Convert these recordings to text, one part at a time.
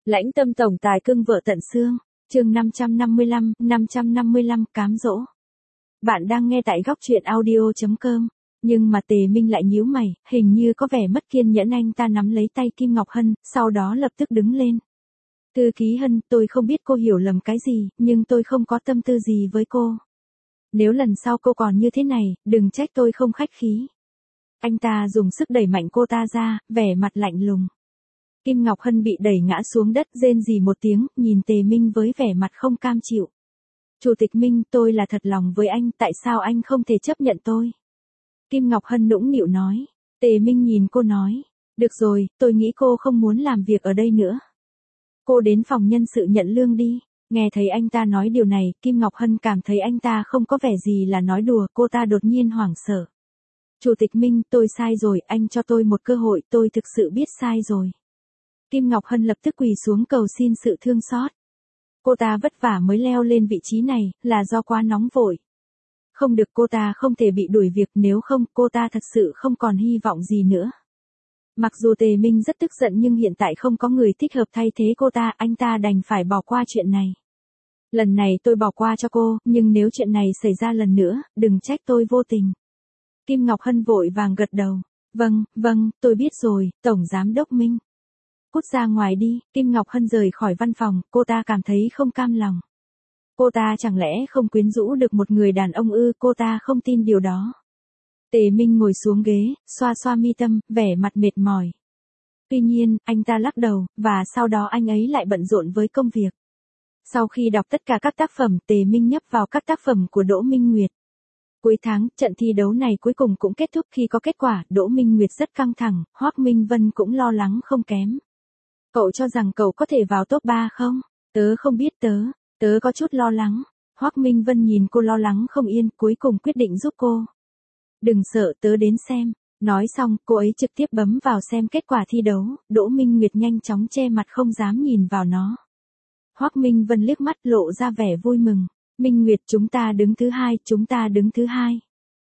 Lãnh tâm tổng tài cưng vợ tận xương, chương 555 cám dỗ. Bạn đang nghe tại góc truyện audio.com, nhưng mà Tề Minh lại nhíu mày, hình như có vẻ mất kiên nhẫn. Anh ta nắm lấy tay Kim Ngọc Hân, sau đó lập tức đứng lên. Thư ký Hân, tôi không biết cô hiểu lầm cái gì, nhưng tôi không có tâm tư gì với cô. Nếu lần sau cô còn như thế này, đừng trách tôi không khách khí. Anh ta dùng sức đẩy mạnh cô ta ra, vẻ mặt lạnh lùng. Kim Ngọc Hân bị đẩy ngã xuống đất, rên rỉ một tiếng, nhìn Tề Minh với vẻ mặt không cam chịu. Chủ tịch Minh, tôi là thật lòng với anh, tại sao anh không thể chấp nhận tôi? Kim Ngọc Hân nũng nịu nói. Tề Minh nhìn cô nói. Được rồi, tôi nghĩ cô không muốn làm việc ở đây nữa. Cô đến phòng nhân sự nhận lương đi. Nghe thấy anh ta nói điều này, Kim Ngọc Hân cảm thấy anh ta không có vẻ gì là nói đùa, cô ta đột nhiên hoảng sợ. Chủ tịch Minh, tôi sai rồi, anh cho tôi một cơ hội, tôi thực sự biết sai rồi. Kim Ngọc Hân lập tức quỳ xuống cầu xin sự thương xót. Cô ta vất vả mới leo lên vị trí này, là do quá nóng vội. Không được, cô ta không thể bị đuổi việc, nếu không, cô ta thật sự không còn hy vọng gì nữa. Mặc dù Tề Minh rất tức giận nhưng hiện tại không có người thích hợp thay thế cô ta, anh ta đành phải bỏ qua chuyện này. Lần này tôi bỏ qua cho cô, nhưng nếu chuyện này xảy ra lần nữa, đừng trách tôi vô tình. Kim Ngọc Hân vội vàng gật đầu. Vâng, tôi biết rồi, Tổng Giám đốc Minh. Cút ra ngoài đi. Kim Ngọc Hân rời khỏi văn phòng, cô ta cảm thấy không cam lòng. Cô ta chẳng lẽ không quyến rũ được một người đàn ông ư? Cô ta không tin điều đó. Tề Minh ngồi xuống ghế, xoa xoa mi tâm, vẻ mặt mệt mỏi. Tuy nhiên, anh ta lắc đầu, và sau đó anh ấy lại bận rộn với công việc. Sau khi đọc tất cả các tác phẩm, Tề Minh nhấp vào các tác phẩm của Đỗ Minh Nguyệt. Cuối tháng, trận thi đấu này cuối cùng cũng kết thúc. Khi có kết quả, Đỗ Minh Nguyệt rất căng thẳng, Hoắc Minh Vân cũng lo lắng không kém. Cậu cho rằng cậu có thể vào top 3 không? Tớ không biết, tớ có chút lo lắng. Hoắc Minh Vân nhìn cô lo lắng không yên, cuối cùng quyết định giúp cô. Đừng sợ, tớ đến xem. Nói xong, cô ấy trực tiếp bấm vào xem kết quả thi đấu. Đỗ Minh Nguyệt nhanh chóng che mặt không dám nhìn vào nó. Hoắc Minh Vân liếc mắt lộ ra vẻ vui mừng. Minh Nguyệt, chúng ta đứng thứ hai.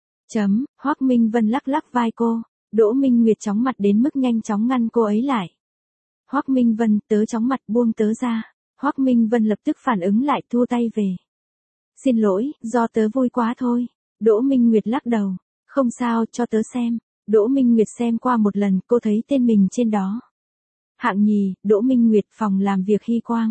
Hoắc Minh Vân lắc lắc vai cô. Đỗ Minh Nguyệt chóng mặt đến mức nhanh chóng ngăn cô ấy lại. Hoắc Minh Vân, tớ chóng mặt, buông tớ ra. Hoắc Minh Vân lập tức phản ứng lại, thua tay về. Xin lỗi, do tớ vui quá thôi. Đỗ Minh Nguyệt lắc đầu. Không sao, cho tớ xem. Đỗ Minh Nguyệt xem qua một lần, cô thấy tên mình trên đó. Hạng nhì, Đỗ Minh Nguyệt, phòng làm việc Hy Quang.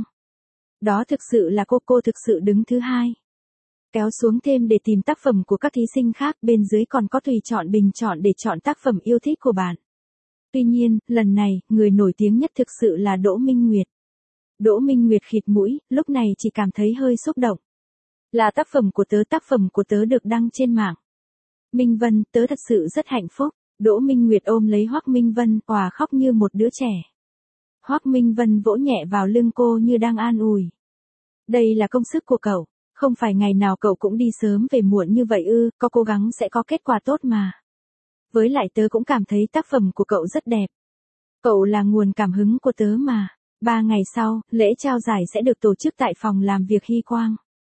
Đó thực sự là cô thực sự đứng thứ hai. Kéo xuống thêm để tìm tác phẩm của các thí sinh khác, bên dưới còn có tùy chọn bình chọn để chọn tác phẩm yêu thích của bạn. Tuy nhiên, lần này, người nổi tiếng nhất thực sự là Đỗ Minh Nguyệt. Đỗ Minh Nguyệt khịt mũi, lúc này chỉ cảm thấy hơi xúc động. Là tác phẩm của tớ được đăng trên mạng. Minh Vân, tớ thật sự rất hạnh phúc. Đỗ Minh Nguyệt ôm lấy Hoắc Minh Vân, òa khóc như một đứa trẻ. Hoắc Minh Vân vỗ nhẹ vào lưng cô như đang an ủi. Đây là công sức của cậu, không phải ngày nào cậu cũng đi sớm về muộn như vậy ư, có cố gắng sẽ có kết quả tốt mà. Với lại tớ cũng cảm thấy tác phẩm của cậu rất đẹp. Cậu là nguồn cảm hứng của tớ mà. 3 ngày sau, lễ trao giải sẽ được tổ chức tại phòng làm việc Hy Quang.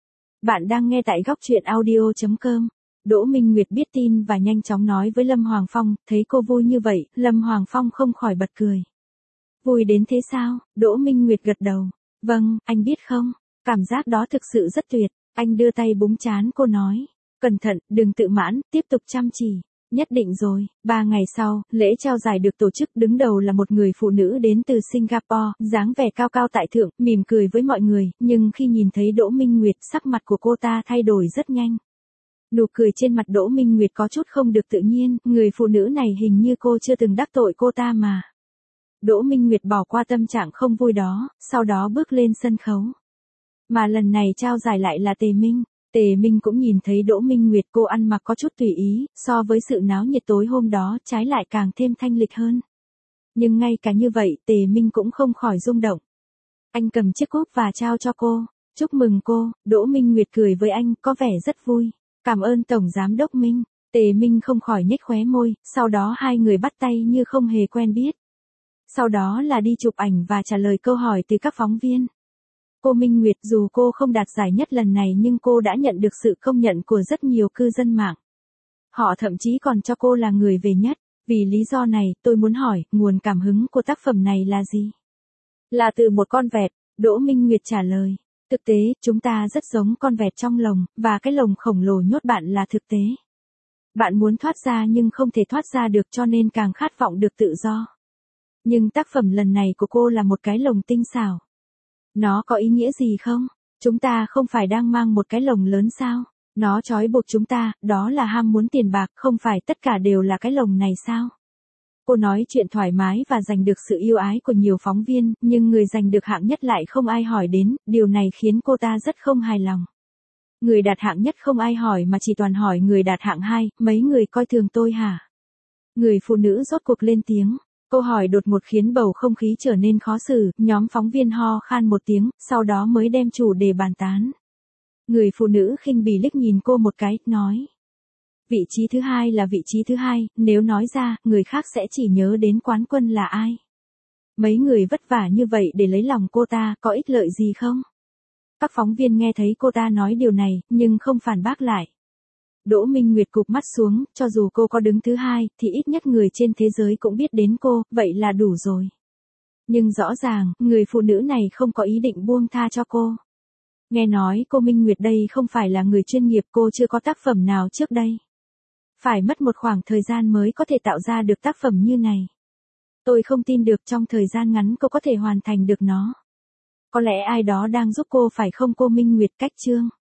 Bạn đang nghe tại góc truyện audio.com. Đỗ Minh Nguyệt biết tin và nhanh chóng nói với Lâm Hoàng Phong, thấy cô vui như vậy, Lâm Hoàng Phong không khỏi bật cười. Vui đến thế sao? Đỗ Minh Nguyệt gật đầu. Vâng, anh biết không, cảm giác đó thực sự rất tuyệt. Anh đưa tay búng trán cô nói. Cẩn thận, đừng tự mãn, tiếp tục chăm chỉ. Nhất định rồi. 3 ngày sau, lễ trao giải được tổ chức, đứng đầu là một người phụ nữ đến từ Singapore, dáng vẻ cao cao tại thượng, mỉm cười với mọi người, nhưng khi nhìn thấy Đỗ Minh Nguyệt, sắc mặt của cô ta thay đổi rất nhanh. Nụ cười trên mặt Đỗ Minh Nguyệt có chút không được tự nhiên, người phụ nữ này hình như cô chưa từng đắc tội cô ta mà. Đỗ Minh Nguyệt bỏ qua tâm trạng không vui đó, sau đó bước lên sân khấu. Mà lần này trao giải lại là Tề Minh. Tề Minh cũng nhìn thấy Đỗ Minh Nguyệt, cô ăn mặc có chút tùy ý, so với sự náo nhiệt tối hôm đó, trái lại càng thêm thanh lịch hơn. Nhưng ngay cả như vậy, Tề Minh cũng không khỏi rung động. Anh cầm chiếc cúp và trao cho cô. Chúc mừng cô. Đỗ Minh Nguyệt cười với anh, có vẻ rất vui. Cảm ơn Tổng Giám đốc Minh. Tề Minh không khỏi nhếch khóe môi, sau đó hai người bắt tay như không hề quen biết. Sau đó là đi chụp ảnh và trả lời câu hỏi từ các phóng viên. Cô Minh Nguyệt, dù cô không đạt giải nhất lần này nhưng cô đã nhận được sự công nhận của rất nhiều cư dân mạng. Họ thậm chí còn cho cô là người về nhất. Vì lý do này, tôi muốn hỏi, nguồn cảm hứng của tác phẩm này là gì? Là từ một con vẹt, Đỗ Minh Nguyệt trả lời. Thực tế, chúng ta rất giống con vẹt trong lồng, và cái lồng khổng lồ nhốt bạn là thực tế. Bạn muốn thoát ra nhưng không thể thoát ra được cho nên càng khát vọng được tự do. Nhưng tác phẩm lần này của cô là một cái lồng tinh xảo. Nó có ý nghĩa gì không? Chúng ta không phải đang mang một cái lồng lớn sao? Nó trói buộc chúng ta, đó là ham muốn tiền bạc, không phải tất cả đều là cái lồng này sao? Cô nói chuyện thoải mái và giành được sự yêu ái của nhiều phóng viên, nhưng người giành được hạng nhất lại không ai hỏi đến, điều này khiến cô ta rất không hài lòng. Người đạt hạng nhất không ai hỏi mà chỉ toàn hỏi người đạt hạng 2, mấy người coi thường tôi hả? Người phụ nữ rốt cuộc lên tiếng. Câu hỏi đột ngột khiến bầu không khí trở nên khó xử, nhóm phóng viên ho khan một tiếng, sau đó mới đem chủ đề bàn tán. Người phụ nữ khinh bỉ liếc nhìn cô một cái, nói. Vị trí thứ hai là vị trí thứ hai, nếu nói ra, người khác sẽ chỉ nhớ đến quán quân là ai. Mấy người vất vả như vậy để lấy lòng cô ta, có ích lợi gì không? Các phóng viên nghe thấy cô ta nói điều này, nhưng không phản bác lại. Đỗ Minh Nguyệt cụp mắt xuống, cho dù cô có đứng thứ hai, thì ít nhất người trên thế giới cũng biết đến cô, vậy là đủ rồi. Nhưng rõ ràng, người phụ nữ này không có ý định buông tha cho cô. Nghe nói cô Minh Nguyệt đây không phải là người chuyên nghiệp, cô chưa có tác phẩm nào trước đây. Phải mất một khoảng thời gian mới có thể tạo ra được tác phẩm như này. Tôi không tin được trong thời gian ngắn cô có thể hoàn thành được nó. Có lẽ ai đó đang giúp cô phải không cô Minh Nguyệt? Cách chương